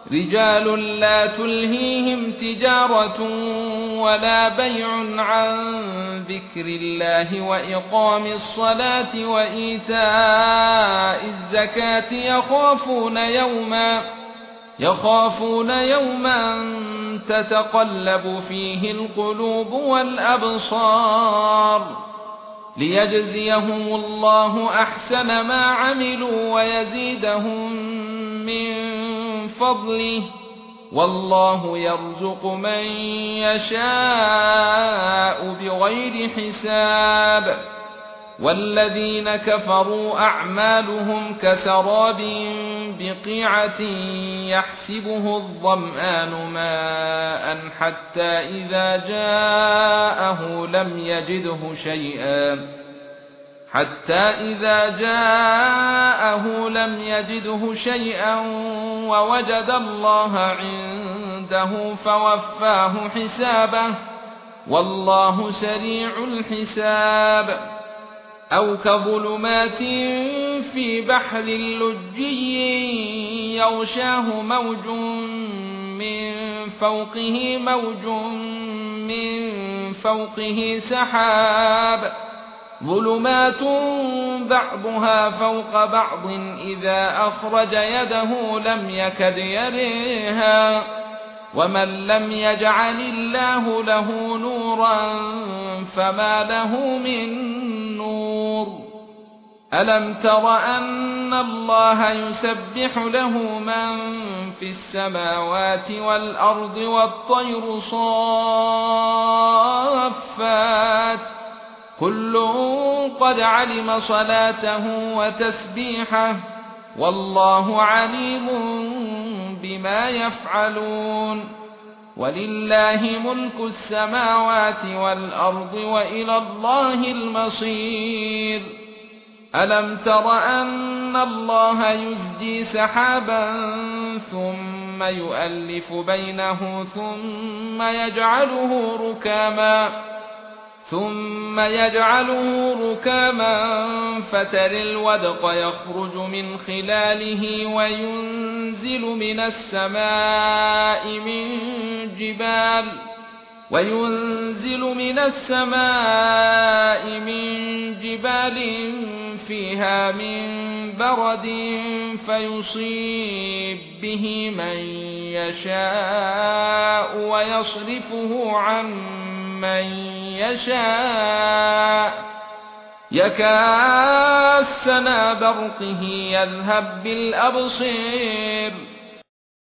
رجال لا تلهيهم تجارة ولا بيع عن ذكر الله وإقام الصلاة وإيتاء الزكاة يخافون يوما تتقلب فيه القلوب والأبصار ليجزيهم الله أحسن ما عملوا ويزيدهم من فضله والله يرزق من يشاء بغير حساب. والذين كفروا أعمالهم كسراب بقيعة يحسبه الظمآن ماء حتى إذا جاءه لم يجده شيئا ووجد الله عنده فوفاه حسابه والله سريع الحساب. أو كظلمات في بحر لجي يغشاه موج من فوقه سحاب ظلمات بعضها فوق بعض إذا أخرج يده لم يكد يريها ومن لم يجعل الله له نورا فما له من نور. ألم تر أن الله يسبح له من في السماوات والأرض والطير صافات كل قد علم صلاته وتسبيحه والله عليم بما يفعلون. ولله ملك السماوات والأرض وإلى الله المصير. ألم تر أن الله يزجي سحابا ثم يؤلف بينه ثم يجعله ركاما فترى الودق يخرج من خلاله وينزل من السماء من جبال فيها من برد فيصيب به من يشاء ويصرفه عن من يشاء يكاد سنا برقه يذهب بالأبصار